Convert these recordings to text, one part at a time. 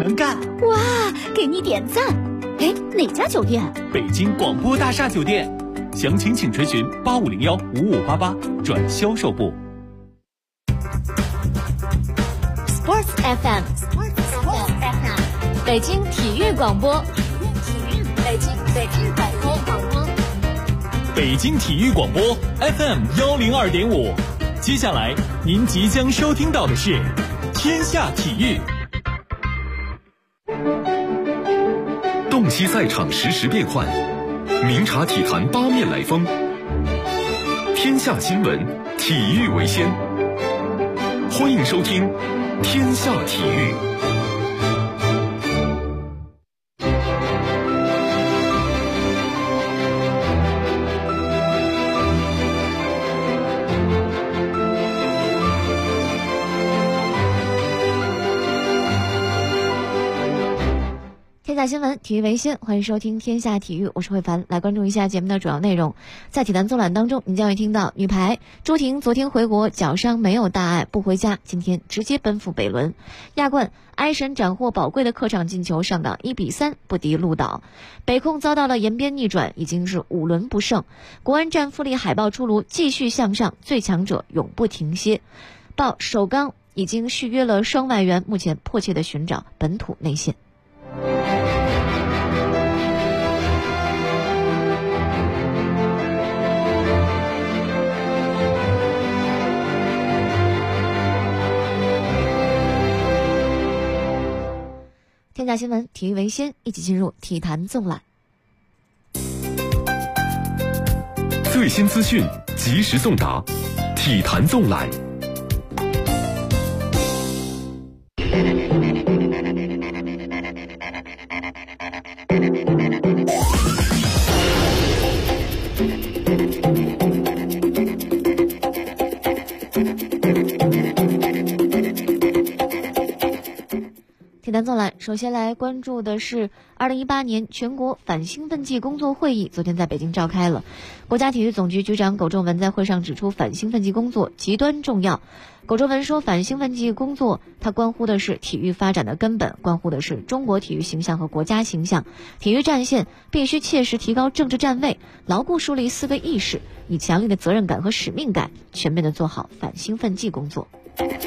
能干。 哇，给你点赞。哎，哪家酒店？ 北京广播大厦酒店。详情请垂询85015588转销售部。 Sports FM， 北京体育广播，北京广播， 北京体育广播 FM102.5。接下来您即将收听到的是天下体育。 洞悉赛场实时变幻，明察体坛八面来风。天下新闻，体育为先。欢迎收听天下体育。 天下新闻，体育为先，欢迎收听天下体育，我是慧凡。来关注一下节目的主要内容。在体坛纵览当中，你将会听到女排朱婷昨天回国，脚伤没有大碍，不回家，今天直接奔赴北仑。亚冠，埃神斩获宝贵的客场进球，上港1-3不敌鹿岛。北控遭到了延边逆转，已经是5轮不胜。国安战富力海报出炉，继续向上，最强者永不停歇。报首钢已经续约了双外援，目前迫切的寻找本土内线。天下新闻，体育为先，一起进入体坛纵览。 最新资讯，及时送达，体坛纵览。 体坛纵览，首先来关注的是2018年全国反兴奋剂工作会议昨天在北京召开了。国家体育总局局长苟仲文在会上指出，反兴奋剂工作极端重要。苟仲文说，反兴奋剂工作它关乎的是体育发展的根本，关乎的是中国体育形象和国家形象。体育战线必须切实提高政治站位，牢固树立思维意识，以强烈的责任感和使命感，全面的做好反兴奋剂工作。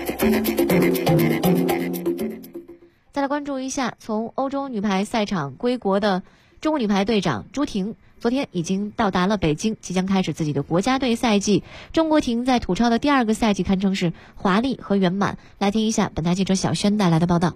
再来关注一下，从欧洲女排赛场归国的中国女排队长朱婷，昨天已经到达了北京，即将开始自己的国家队赛季。中国婷在土超的第2个赛季堪称是华丽和圆满。来听一下本台记者小轩带来的报道。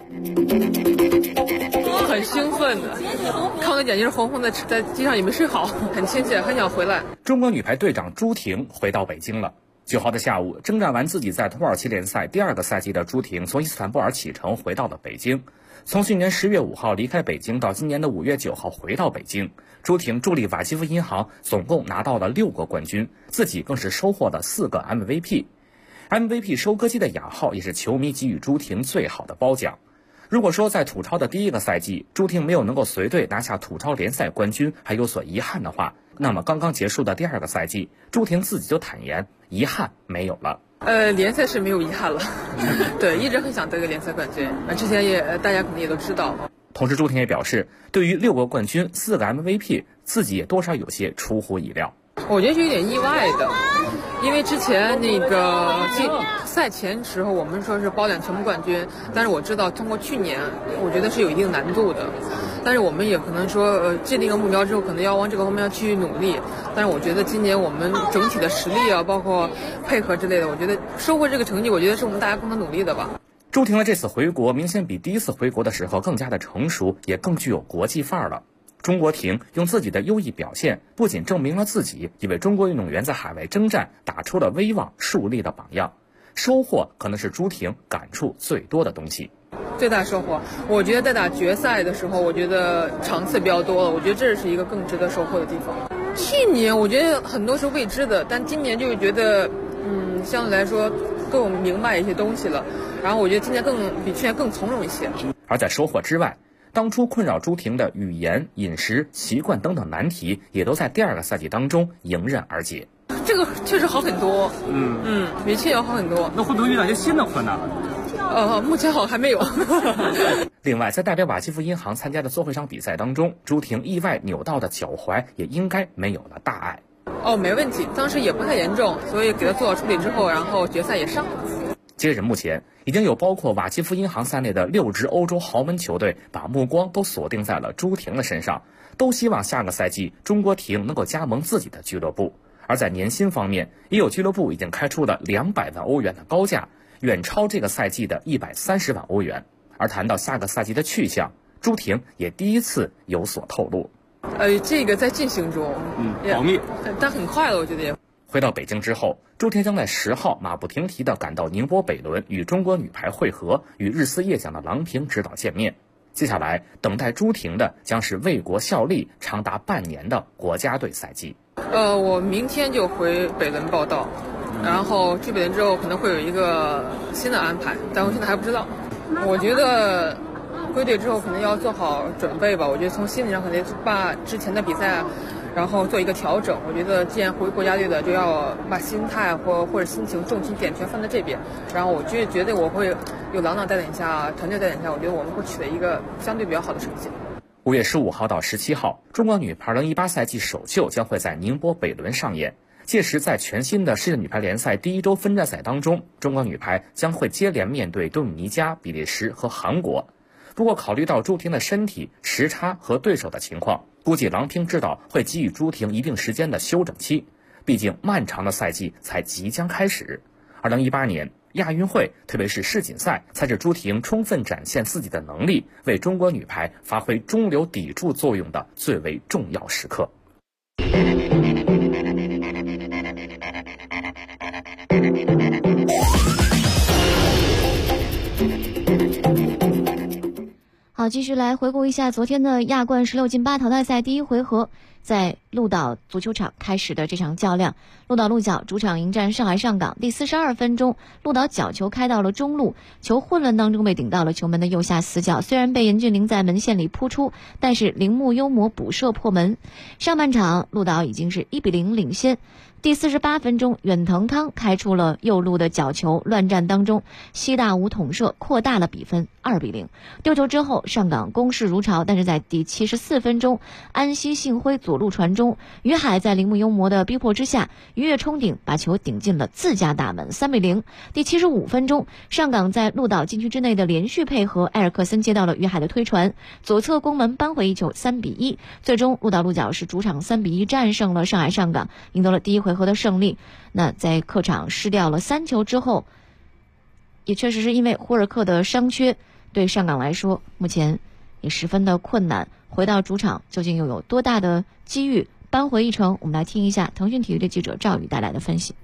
很兴奋的，看我眼睛是红红的，在机上也没睡好，很亲切，很想回来。 中国女排队长朱婷回到北京了。9号的下午，征战完自己在土耳其联赛第2个赛季的朱婷从伊斯坦布尔启程回到了北京。从去年10月5号离开北京到今年的5月9号回到北京，朱婷助力瓦西夫银行总共拿到了6个冠军，自己更是收获了4个 MVP。MVP 收割机的雅号也是球迷给予朱婷最好的褒奖。如果说在土超的第1个赛季，朱婷没有能够随队拿下土超联赛冠军还有所遗憾的话，那么刚刚结束的第2个赛季，朱婷自己就坦言，遗憾没有了。 联赛是没有遗憾了，对，一直很想得个联赛冠军，之前也大家可能也都知道。 同时，朱婷也表示，对于6个冠军、4个 MVP， 自己也多少有些出乎意料。 我觉得是有点意外的，因为之前那个赛前时候我们说是包揽全部冠军，但是我知道通过去年，我觉得是有一定难度的。但是我们也可能说，制定个目标之后，可能要往这个方面去努力。但是我觉得今年我们整体的实力啊，包括配合之类的，我觉得收获这个成绩，我觉得是我们大家共同努力的吧。 朱婷的这次回国明显比第1次回国的时候更加的成熟，也更具有国际范儿了。中国婷用自己的优异表现，不仅证明了自己，也为中国运动员在海外征战打出了威望，树立了榜样。收获可能是朱婷感触最多的东西。 最大收获，我觉得在打决赛的时候，我觉得场次比较多了，我觉得这是一个更值得收获的地方。去年我觉得很多是未知的，但今年就是觉得，相对来说更明白一些东西了。然后我觉得今年比去年更从容一些。 而在收获之外，当初困扰朱婷的语言、饮食习惯等等难题，也都在第2个赛季当中迎刃而解。 这个确实好很多，比去年好很多。 那会不会遇到一些新的困难？ 目前好像还没有。 另外，在代表瓦基弗银行参加的做会场比赛当中，朱婷意外扭到的脚踝也应该没有了大碍。 没问题，当时也不太严重，所以给他做好处理之后，然后决赛也上了。 截至目前，已经有包括瓦基弗银行在内的6支欧洲豪门球队把目光都锁定在了朱婷的身上，都希望下个赛季中国婷能够加盟自己的俱乐部。而在年薪方面，也有俱乐部已经开出了200万欧元的高价，远超这个赛季的130万欧元。而谈到下个赛季的去向，朱婷也第一次有所透露。 这个在进行中， 保密， 但很快了，我觉得也。 回到北京之后，朱婷将在10号马不停蹄地赶到宁波北仑与中国女排会合，与日思夜想的郎平指导见面。接下来等待朱婷的将是为国效力长达半年的国家队赛季。 我明天就回北仑报道，然后去北仑之后可能会有一个新的安排，但我现在还不知道。我觉得归队之后可能要做好准备吧，我觉得从心理上可能把之前的比赛然后做一个调整。我觉得既然回国家队的，就要把心态或者心情重心点全放在这边。然后我觉得我会有郎朗带领下，团队带领下，我觉得我们会取得一个相对比较好的成绩。 5月15号到17号，中国女排2018赛季首秀将会在宁波北仑上演。届时，在全新的世界女排联赛第1周分站赛当中，中国女排将会接连面对多米尼加、比利时和韩国。不过，考虑到朱婷的身体、时差和对手的情况，估计郎平指导会给予朱婷一定时间的休整期。毕竟，漫长的赛季才即将开始。2018年亚运会，特别是世锦赛，才是朱婷充分展现自己的能力，为中国女排发挥中流砥柱作用的最为重要时刻。 好，继续来回顾一下昨天的亚冠16进8淘汰赛第1回合，在鹿岛足球场开始的这场较量，鹿岛鹿角主场迎战上海上港。第42分钟，鹿岛角球开到了中路，球混乱当中被顶到了球门的右下死角，虽然被严俊凌在门线里扑出，但是铃木优磨补射破门。上半场鹿岛已经是1-0领先。第48分钟，远藤康开出了右路的角球，乱战当中西大武捅射扩大了比分2-0。丢球之后，上港攻势如潮，但是在第74分钟，安西幸辉左路传中，于海在铃木优磨的逼迫之下一跃冲顶，把球顶进了自家大门，3-0。第75分钟，上港在鹿岛禁区之内的连续配合，埃尔克森接到了于海的推传，左侧攻门扳回一球，3-1。最终鹿岛鹿角是主场3-1战胜了上海上港，赢得了第1回合的胜利。那在客场失掉了3球之后，也确实是因为胡尔克的伤缺，对上港来说目前也十分的困难。回到主场究竟又有多大的机遇扳回一城？我们来听一下腾讯体育的记者赵宇带来的分析。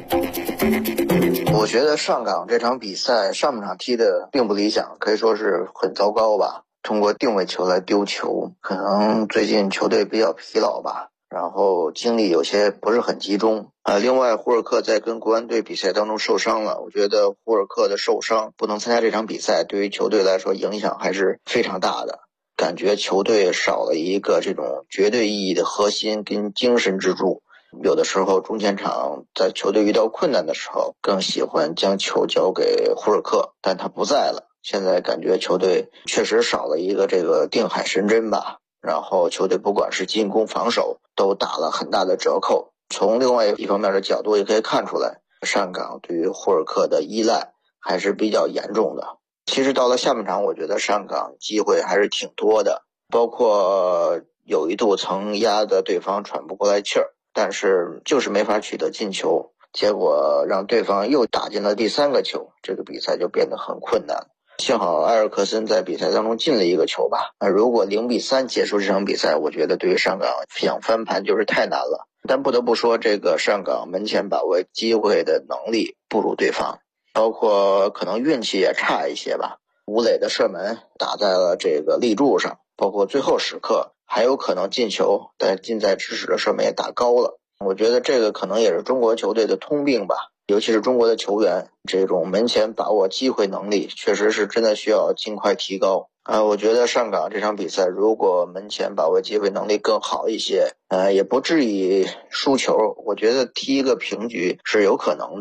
我觉得上港这场比赛上半场踢的并不理想，可以说是很糟糕吧。通过定位球来丢球，可能最近球队比较疲劳吧，然后精力有些不是很集中。另外胡尔克在跟国安队比赛当中受伤了，我觉得胡尔克的受伤不能参加这场比赛，对于球队来说影响还是非常大的。感觉球队少了一个这种绝对意义的核心跟精神支柱。有的时候中前场在球队遇到困难的时候，更喜欢将球交给胡尔克，但他不在了。现在感觉球队确实少了一个这个定海神针吧，然后球队不管是进攻防守都打了很大的折扣。从另外一方面的角度也可以看出来，上港对于胡尔克的依赖还是比较严重的。其实到了下半场，我觉得上港机会还是挺多的，包括有一度曾压得对方喘不过来气儿，但是就是没法取得进球，结果让对方又打进了第3个球，这个比赛就变得很困难。幸好埃尔克森在比赛当中进了一个球吧，如果0-3结束这场比赛，我觉得对于上港想翻盘就是太难了。但不得不说，这个上港门前把握机会的能力不如对方，包括可能运气也差一些吧。吴磊的射门打在了这个立柱上，包括最后时刻还有可能进球，但近在咫尺的射门也打高了。我觉得这个可能也是中国球队的通病吧，尤其是中国的球员，这种门前把握机会能力确实是真的需要尽快提高。我觉得上港这场比赛如果门前把握机会能力更好一些，也不至于输球，我觉得踢一个平局是有可能的。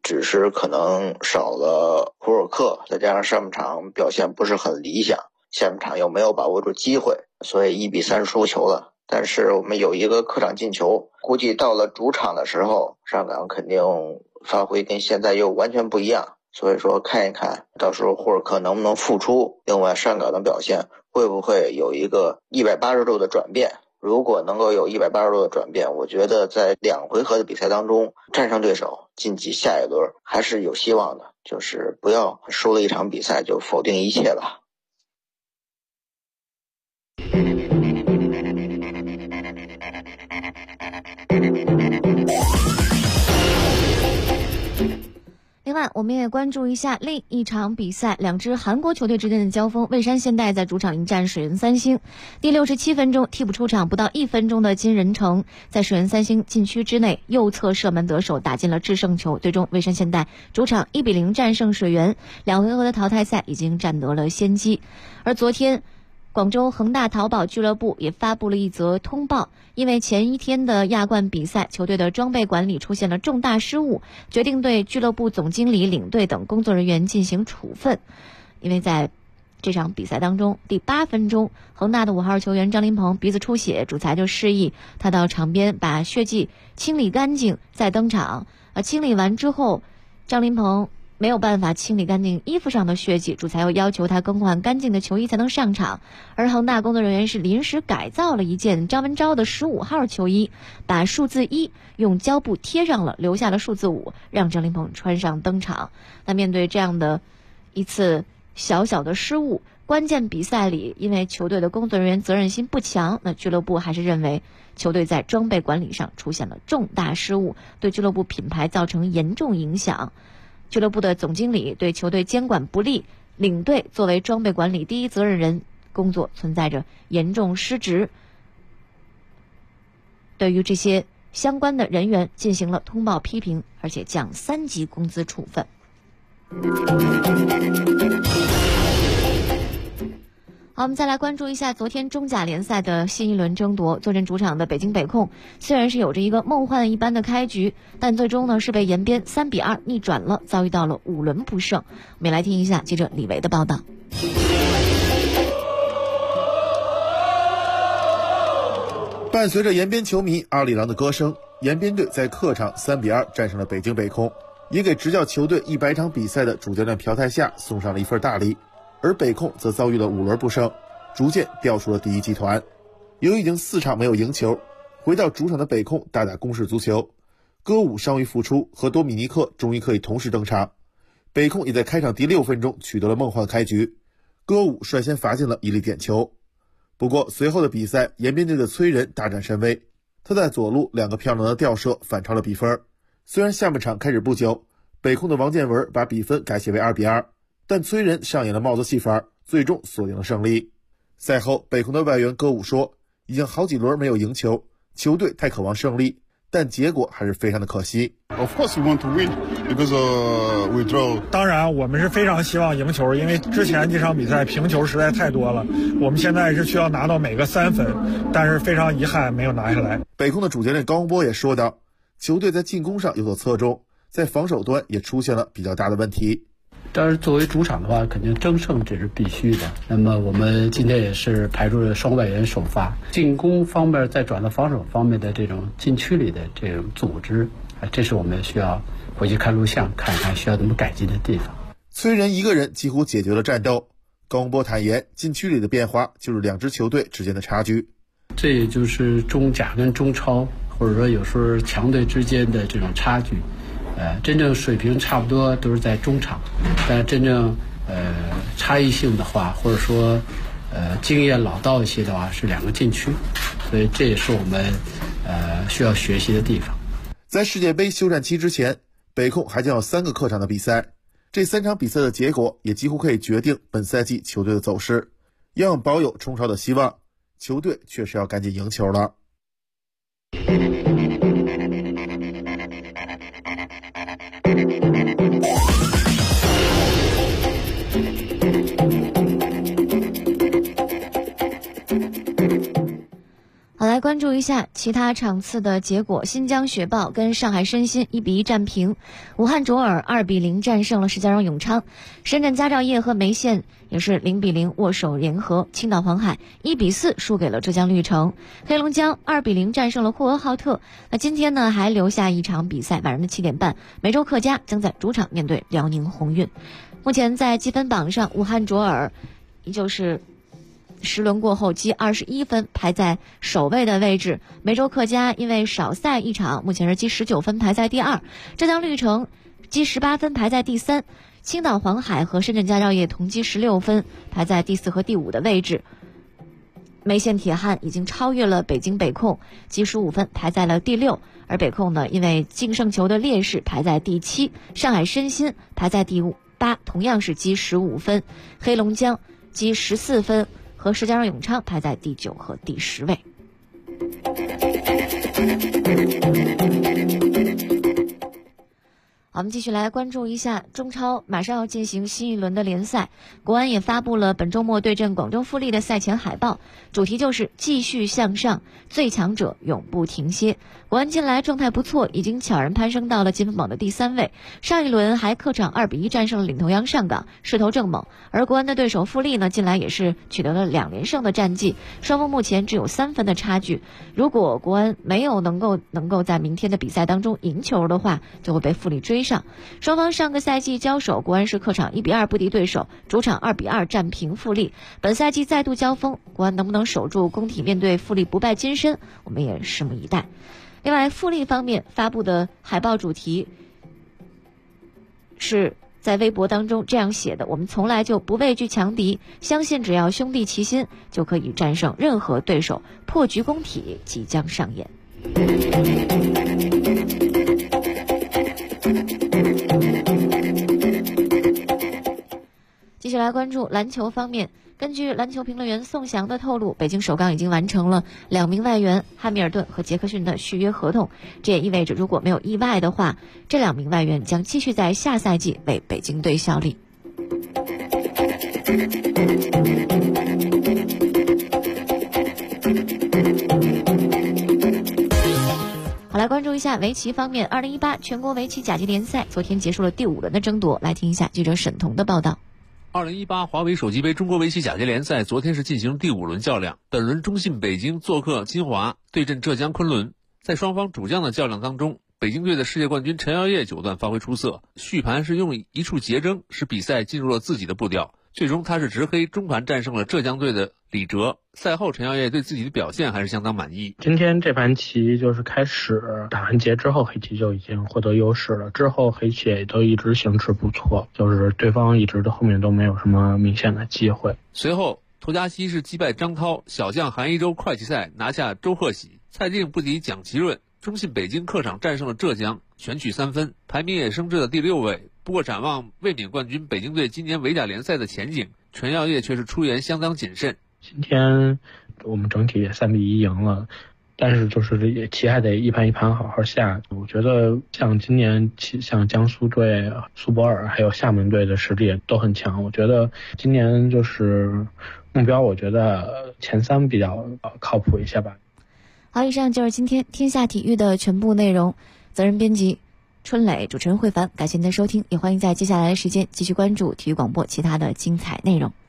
只是可能少了胡尔克，再加上上半场表现不是很理想，下半场又没有把握住机会，所以1-3输球了。但是我们有一个客场进球，估计到了主场的时候，上港肯定发挥跟现在又完全不一样。所以说看一看到时候胡尔克能不能复出，另外上港的表现会不会有一个180度的转变。如果能够有180度的转变，我觉得在2回合的比赛当中战胜对手晋级下一轮还是有希望的，就是不要输了一场比赛就否定一切吧。 另外，我们也关注一下另一场比赛，两支韩国球队之间的交锋。蔚山现代在主场迎战水原三星。第67分钟，替补出场不到1分钟的金仁成在水原三星禁区之内右侧射门得手，打进了制胜球。最终，蔚山现代主场1-0战胜水原，2回合的淘汰赛已经占得了先机。而昨天，广州恒大淘宝俱乐部也发布了一则通报，因为前一天的亚冠比赛，球队的装备管理出现了重大失误，决定对俱乐部总经理、领队等工作人员进行处分。因为在这场比赛当中，第8分钟，恒大的5号球员张琳芃鼻子出血，主裁就示意他到场边把血迹清理干净再登场。清理完之后，张琳芃没有办法清理干净衣服上的血迹，主裁又要求他更换干净的球衣才能上场。而恒大工作人员是临时改造了一件张文钊的15号球衣，把数字1用胶布贴上了，留下了数字5，让张琳芃穿上登场。那面对这样的一次小小的失误，关键比赛里因为球队的工作人员责任心不强，那俱乐部还是认为球队在装备管理上出现了重大失误，对俱乐部品牌造成严重影响。俱乐部的总经理对球队监管不力，领队作为装备管理第一责任人，工作存在着严重失职。对于这些相关的人员进行了通报批评，而且降3级工资处分。好，我们再来关注一下昨天中甲联赛的新一轮争夺。坐镇主场的北京北控虽然是有着一个梦幻一般的开局，但最终呢是被延边3-2逆转了，遭遇到了5轮不胜。我们也来听一下记者李维的报道。 伴随着延边球迷阿里郎的歌声，延边队在客场3-2战胜了北京北控，也给执教球队100场比赛的主教练朴泰夏送上了一份大礼。而北控则遭遇了5轮不胜，逐渐掉出了第一集团。由于已经4场没有赢球，回到主场的北控大打攻势足球，歌舞伤愈复出，和多米尼克终于可以同时登场。北控也在开场第6分钟取得了梦幻开局，歌舞率先罚进了一粒点球。不过随后的比赛，延边队的崔仁大展神威，他在左路2个漂亮的吊射反超了比分。虽然下半场开始不久，北控的王建文把比分改写为2-2，但崔仁上演了帽子戏法，最终锁定了胜利。赛后，北控的外援歌舞说，已经好几轮没有赢球，球队太渴望胜利，但结果还是非常的可惜。 Of course we want to win because we draw. 当然我们是非常希望赢球，因为之前几场比赛平球实在太多了，我们现在是需要拿到每个3分，但是非常遗憾没有拿下来。 北控的主教练高洪波也说道，球队在进攻上有所侧重，在防守端也出现了比较大的问题。 当然作为主场的话，肯定争胜这是必须的。那么我们今天也是排出了双外援首发，进攻方面再转到防守方面的这种禁区里的这种组织，这是我们需要回去看录像看看需要怎么改进的地方。 崔仁一个人几乎解决了战斗，高洪波坦言，禁区里的变化就是2支球队之间的差距。 这也就是中甲跟中超，或者说有时候强队之间的这种差距。真正水平差不多都是在中场，但真正差异性的话，或者说经验老道一些的话，是2个禁区，所以这也是我们需要学习的地方。 在世界杯休战期之前，北控还将有3个客场的比赛，这3场比赛的结果也几乎可以决定本赛季球队的走势。要想保有冲超的希望，球队确实要赶紧赢球了。 好，来来关注一下其他场次的结果。新疆雪豹跟上海申鑫1-1战平，武汉卓尔2-0战胜了石家庄永昌，深圳佳兆业和梅县也是0-0握手言和，青岛黄海1-4输给了浙江绿城，黑龙江2-0战胜了呼和浩特。那今天呢还留下一场比赛，晚上的7点半，梅州客家将在主场面对辽宁宏运。目前在积分榜上，武汉卓尔依旧是10轮过后积21分，排在首位的位置。梅州客家因为少赛一场，目前是积19分，排在第2。浙江绿城积18分，排在第3。青岛黄海和深圳佳兆业同积16分，排在第4和第5的位置。梅县铁汉已经超越了北京北控，积15分，排在了第6。而北控呢，因为净胜球的劣势，排在第7。上海申鑫排在第8，同样是积15分。黑龙江积14分，和石家庄永昌排在第9和第10位。好，我们继续来关注一下中超马上要进行新一轮的联赛，国安也发布了本周末对阵广州富力的赛前海报，主题就是继续向上，最强者永不停歇。国安近来状态不错，已经悄然攀升到了积分榜的第3位，上一轮还客场2-1战胜了领头羊上港，势头正猛。而国安的对手富力呢，近来也是取得了2连胜的战绩，双方目前只有3分的差距。如果国安没有能够在明天的比赛当中赢球的话，就会被富力追上。双方上个赛季交手，国安是客场1-2不敌对手，主场2-2战平富力。本赛季再度交锋，国安能不能守住工体，面对富力不败金身，我们也拭目以待。另外，富力方面发布的海报主题是在微博当中这样写的：我们从来就不畏惧强敌，相信只要兄弟齐心，就可以战胜任何对手，破局工体即将上演。继续来关注篮球方面，根据篮球评论员宋翔的透露，北京首钢已经完成了2名外援汉密尔顿和杰克逊的续约合同，这也意味着如果没有意外的话，这2名外援将继续在下赛季为北京队效力。好，来关注一下围棋方面，2018全国围棋甲级联赛昨天结束了第5轮的争夺，来听一下记者沈彤的报道。 2018华为手机杯中国围棋甲级联赛昨天是进行第5轮较量，本轮中信北京做客金华对阵浙江昆仑。在双方主将的较量当中，北京队的世界冠军陈耀烨9段发挥出色，续盘是用一处捷争使比赛进入了自己的步调，最终他是执黑中盘战胜了浙江队的李哲。赛后陈耀烨对自己的表现还是相当满意。 今天这盘棋就是开始打完劫之后，黑棋就已经获得优势了，之后黑棋也都一直形势不错，就是对方一直的后面都没有什么明显的机会。 随后涂家熙是击败张涛，小将韩一舟快棋赛拿下周贺喜，蔡定不敌蒋奇润，中信北京客场战胜了浙江，全取3分，排名也升至了第6位。不过展望卫冕冠军北京队今年围甲联赛的前景，陈耀烨却是出言相当谨慎。 今天我们整体也3-1赢了，但是就是棋还得一盘一盘好好下。我觉得像今年像江苏队、苏泊尔还有厦门队的实力也都很强，我觉得今年就是目标，我觉得前3比较靠谱一些吧。 好，以上就是今天天下体育的全部内容。责任编辑春磊，主持人慧凡，感谢您的收听，也欢迎在接下来的时间继续关注体育广播其他的精彩内容。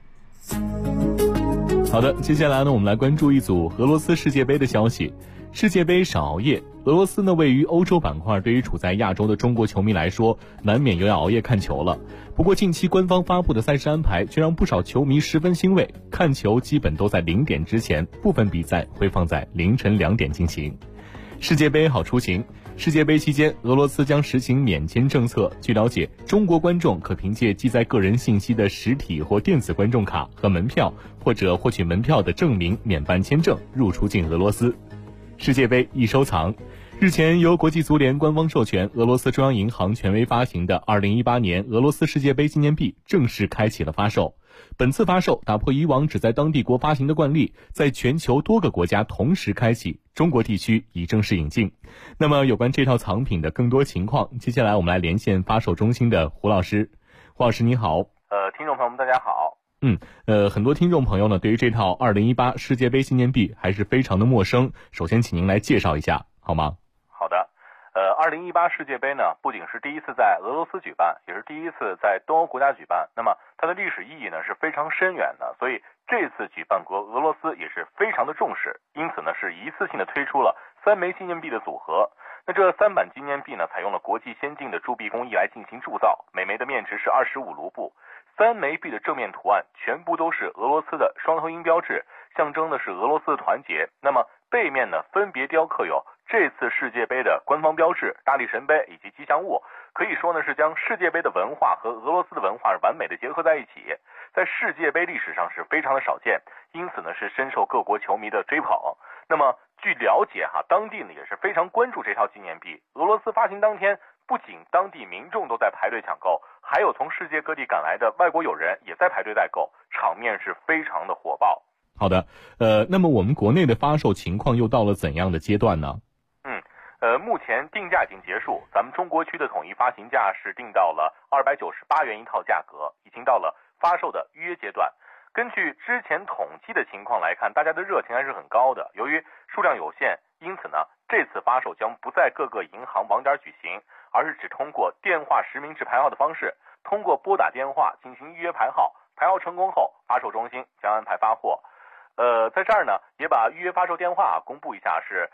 好的，接下来呢，我们来关注一组俄罗斯世界杯的消息。世界杯少熬夜，俄罗斯呢位于欧洲板块，对于处在亚洲的中国球迷来说，难免又要熬夜看球了。不过近期官方发布的赛事安排却让不少球迷十分欣慰，看球基本都在0点之前，部分比赛会放在凌晨2点进行。世界杯好出行。世界杯期间，俄罗斯将实行免签政策。据了解，中国观众可凭借记载个人信息的实体或电子观众卡和门票，或者获取门票的证明免办签证入出境俄罗斯。世界杯易收藏。日前，由国际足联官方授权，俄罗斯中央银行权威发行的2018年俄罗斯世界杯纪念币正式开启了发售。本次发售打破以往只在当地国发行的惯例，在全球多个国家同时开启，中国地区已正式引进。那么有关这套藏品的更多情况，接下来我们来连线发售中心的胡老师。胡老师你好。 听众朋友们大家好。 很多听众朋友呢，对于这套2018世界杯纪念币还是非常的陌生。首先，请您来介绍一下，好吗？ 好的。2018世界杯呢，不仅是第一次在俄罗斯举办，也是第一次在东欧国家举办。那么它的历史意义呢是非常深远的，所以这次举办国俄罗斯也是非常的重视，因此呢是一次性的推出了3枚纪念币的组合。那这3版纪念币呢，采用了国际先进的铸币工艺来进行铸造，每枚的面值是25卢布。3枚币的正面图案全部都是俄罗斯的双头鹰标志，象征的是俄罗斯的团结。那么背面呢，分别雕刻有这次世界杯的官方标志、大力神杯以及吉祥物，可以说呢是将世界杯的文化和俄罗斯的文化完美的结合在一起，在世界杯历史上是非常的少见，因此呢是深受各国球迷的追捧。那么据了解当地呢也是非常关注这套纪念币。俄罗斯发行当天，不仅当地民众都在排队抢购，还有从世界各地赶来的外国友人也在排队代购，场面是非常的火爆。 好的，那么我们国内的发售情况又到了怎样的阶段呢？ 目前定价已经结束，咱们中国区的统一发行价是定到了298元一套价格，已经到了发售的预约阶段。根据之前统计的情况来看，大家的热情还是很高的。由于数量有限，因此呢，这次发售将不在各个银行网点举行，而是只通过电话实名制排号的方式，通过拨打电话进行预约排号，排号成功后，发售中心将安排发货。在这儿呢，也把预约发售电话公布一下，是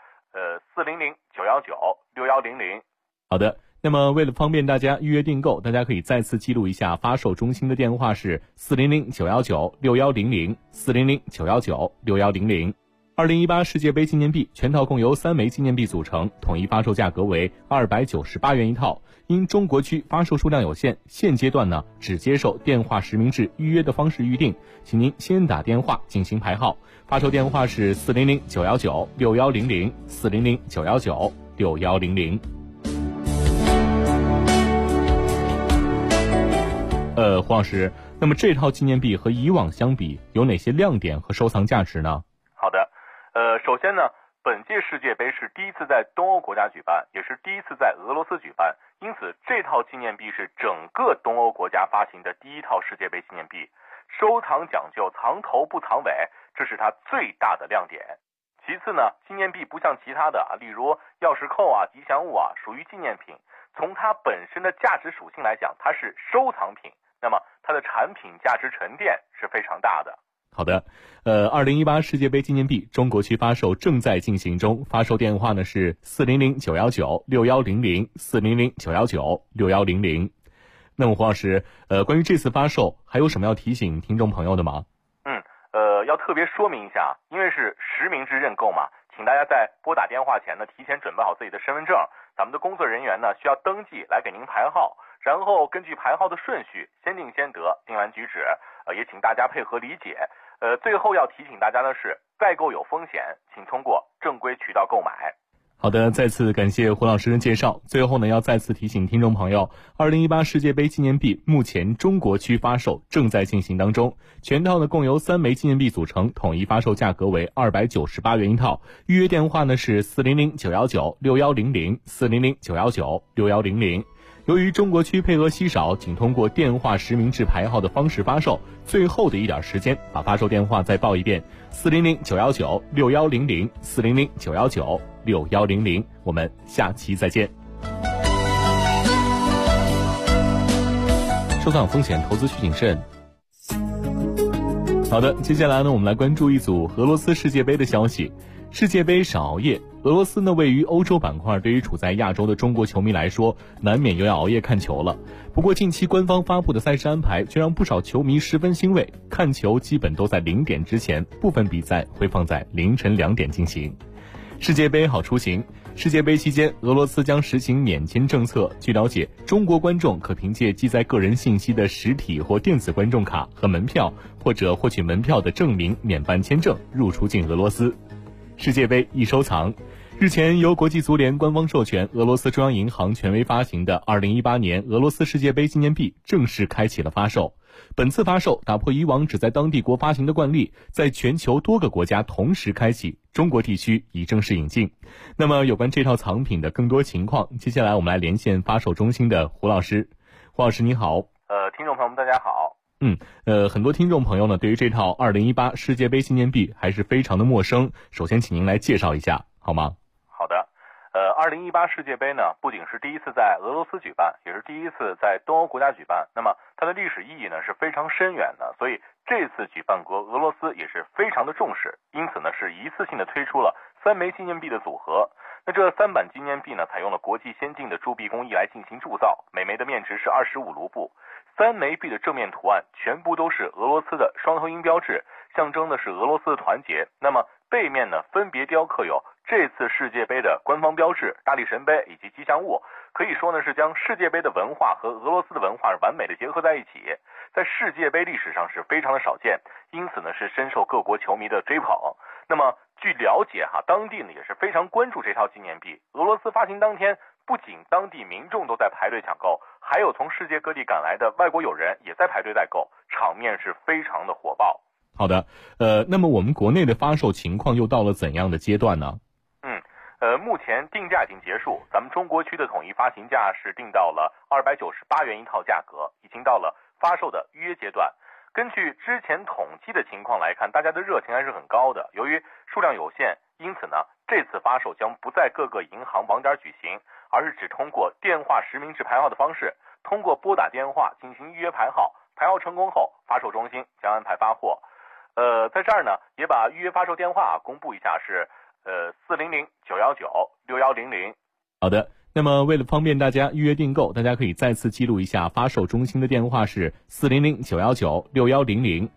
400-919-6100。 好的，那么为了方便大家预约订购，大家可以再次记录一下发售中心的电话是400-919-6100 400-919-6100。2018世界杯纪念币全套共由3枚纪念币组成，统一发售价格为298元一套。因中国区发售数量有限，现阶段呢只接受电话实名制预约的方式预定，请您先打电话进行排号。发售电话是400-919-6100 400-919-6100。黄老师，那么这套纪念币和以往相比，有哪些亮点和收藏价值呢？ 好的，首先呢，本届世界杯是第一次在东欧国家举办，也是第一次在俄罗斯举办，因此这套纪念币是整个东欧国家发行的第一套世界杯纪念币。收藏讲究藏头不藏尾，这是它最大的亮点。其次呢，纪念币不像其他的例如钥匙扣吉祥物属于纪念品，从它本身的价值属性来讲，它是收藏品，那么它的产品价值沉淀是非常大的。 好的，2018世界杯纪念币中国区发售正在进行中，发售电话呢是400-919-6100 400-919-6100。那么黄老师，关于这次发售还有什么要提醒听众朋友的吗？ 要特别说明一下，因为是实名制认购嘛，请大家在拨打电话前呢，提前准备好自己的身份证，咱们的工作人员呢需要登记来给您排号，然后根据排号的顺序先定先得，定完举止，也请大家配合理解。最后要提醒大家的是，代购有风险，请通过正规渠道购买。 好的，再次感谢胡老师的介绍。最后呢，要再次提醒听众朋友，2018世界杯纪念币目前中国区发售正在进行当中，全套呢共由3枚纪念币组成，统一发售价格为298元一套。预约电话呢是400-919-6100 400-919-6100。由于中国区配额稀少，请通过电话实名制排号的方式发售。最后的一点时间，把发售电话再报一遍：400-919-6100 400-919-6100。我们下期再见。收藏风险，投资需谨慎。好的，接下来呢，我们来关注一组俄罗斯世界杯的消息。世界杯少熬夜，俄罗斯呢位于欧洲板块，对于处在亚洲的中国球迷来说，难免又要熬夜看球了。不过近期官方发布的赛事安排却让不少球迷十分欣慰，看球基本都在0点之前，部分比赛会放在凌晨2点进行。世界杯好出行。世界杯期间，俄罗斯将实行免签政策。据了解，中国观众可凭借记载个人信息的实体或电子观众卡和门票，或者获取门票的证明免办签证入出境俄罗斯。世界杯易收藏。日前，由国际足联官方授权，俄罗斯中央银行权威发行的2018年俄罗斯世界杯纪念币正式开启了发售。本次发售打破以往只在当地国发行的惯例，在全球多个国家同时开启，中国地区已正式引进。那么有关这套藏品的更多情况，接下来我们来连线发售中心的胡老师。胡老师你好。 听众朋友们大家好。 很多听众朋友呢，对于这套2018世界杯纪念币还是非常的陌生。首先，请您来介绍一下，好吗？ 好的。2018世界杯呢，不仅是第一次在俄罗斯举办，也是第一次在东欧国家举办。那么它的历史意义呢是非常深远的，所以这次举办国俄罗斯也是非常的重视，因此呢是一次性的推出了3枚纪念币的组合。那这3版纪念币呢，采用了国际先进的铸币工艺来进行铸造，每枚的面值是25卢布。3枚币的正面图案全部都是俄罗斯的双头鹰标志，象征的是俄罗斯的团结。那么背面呢，分别雕刻有这次世界杯的官方标志、大力神杯以及吉祥物，可以说呢是将世界杯的文化和俄罗斯的文化完美的结合在一起，在世界杯历史上是非常的少见，因此呢是深受各国球迷的追捧。那么据了解当地呢也是非常关注这套纪念币。俄罗斯发行当天，不仅当地民众都在排队抢购，还有从世界各地赶来的外国友人也在排队代购，场面是非常的火爆。 好的，那么我们国内的发售情况又到了怎样的阶段呢？ 目前定价已经结束，咱们中国区的统一发行价是定到了298元一套价格，已经到了发售的预约阶段。根据之前统计的情况来看，大家的热情还是很高的。由于数量有限，因此呢，这次发售将不在各个银行网点举行，而是只通过电话实名制排号的方式，通过拨打电话进行预约排号，排号成功后，发售中心将安排发货。在这儿呢，也把预约发售电话公布一下，是400-919-6100。 好的，那么为了方便大家预约订购，大家可以再次记录一下发售中心的电话是400-919-6100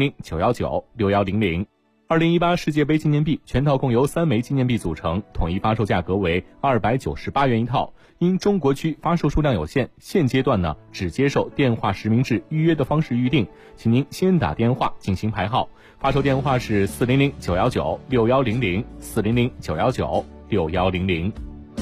400-919-6100。2018世界杯纪念币全套共由3枚纪念币组成，统一发售价格为298元一套。因中国区发售数量有限，现阶段呢只接受电话实名制预约的方式预定，请您先打电话进行排号。发售电话是400-919-6100 400-919-6100。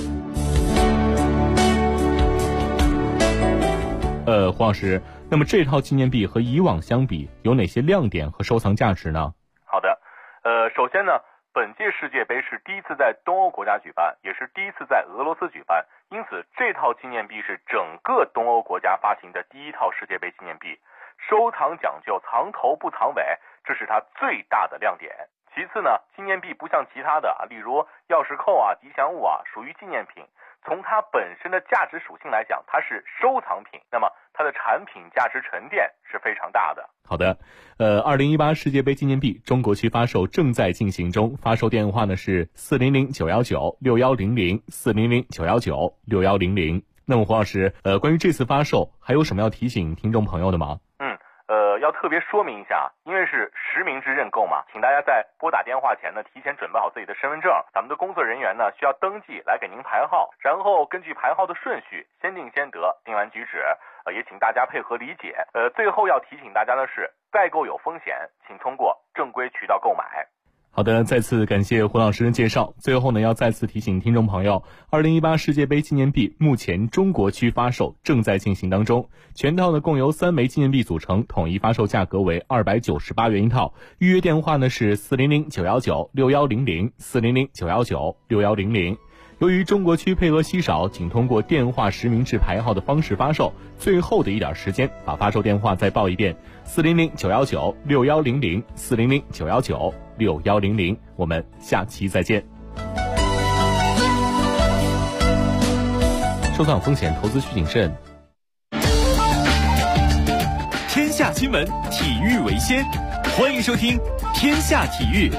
胡老师，那么这套纪念币和以往相比，有哪些亮点和收藏价值呢？ 好的，首先呢，本届世界杯是第一次在东欧国家举办，也是第一次在俄罗斯举办，因此这套纪念币是整个东欧国家发行的第一套世界杯纪念币，收藏讲究藏头不藏尾，这是它最大的亮点。其次呢，纪念币不像其他的例如钥匙扣吉祥物属于纪念品，从它本身的价值属性来讲，它是收藏品，那么它的产品价值沉淀是非常大的。 好的，2018世界杯纪念币中国区发售正在进行中，发售电话呢是400-919-6100 400-919-6100。那么胡老师，关于这次发售还有什么要提醒听众朋友的吗？ 要特别说明一下，因为是实名制认购嘛，请大家在拨打电话前呢，提前准备好自己的身份证，咱们的工作人员呢需要登记来给您排号，然后根据排号的顺序，先定先得，定完举止，也请大家配合理解。最后要提醒大家的是，代购有风险，请通过正规渠道购买。 好的，再次感谢胡老师的介绍。最后呢，要再次提醒听众朋友，2018世界杯纪念币目前中国区发售正在进行当中，全套呢共由3枚纪念币组成，统一发售价格为298元一套。预约电话呢是400-919-6100 400-919-6100。由于中国区配额稀少，仅通过电话实名制排号的方式发售，最后的一点时间，把发售电话再报一遍：400-919-6100 400-919-6100。我们下期再见。收藏风险，投资需谨慎。 天下新闻，体育为先，欢迎收听《天下体育》。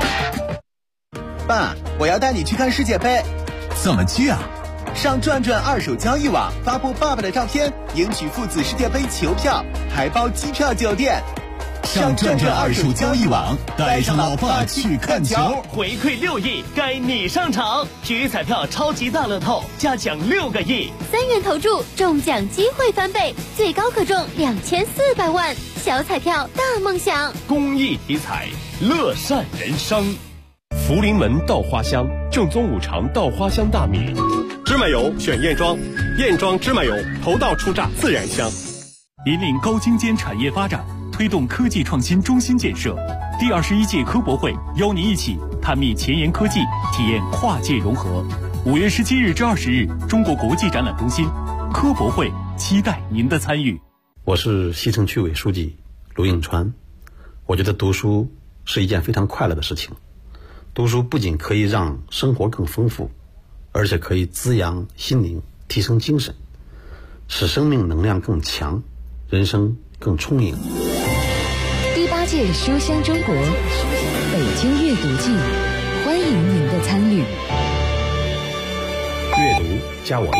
爸，我要带你去看世界杯。 怎么去啊？ 上转转二手交易网发布爸爸的照片，赢取父子世界杯球票，还包机票酒店。 上转转二手交易网，带上老爸去看球， 回馈6亿，该你上场。体育彩票超级大乐透，加奖6个亿 ，3元投注，中奖机会翻倍，最高可中2400万。小彩票大梦想， 公益体彩，乐善人生。 福临门稻花香，正宗五常稻花香大米，芝麻油选燕庄，燕庄芝麻油头道出榨自然香。 引领高精尖产业发展，推动科技创新中心建设。第21届科博会邀您一起探秘前沿科技，体验跨界融合。5月17日至20日，中国国际展览中心科博会，期待您的参与。 我是西城区委书记卢应川。我觉得读书是一件非常快乐的事情。读书不仅可以让生活更丰富，而且可以滋养心灵，提升精神，使生命能量更强，人生更充盈。 第8届书香中国北京阅读季，欢迎您的参与。 阅读加我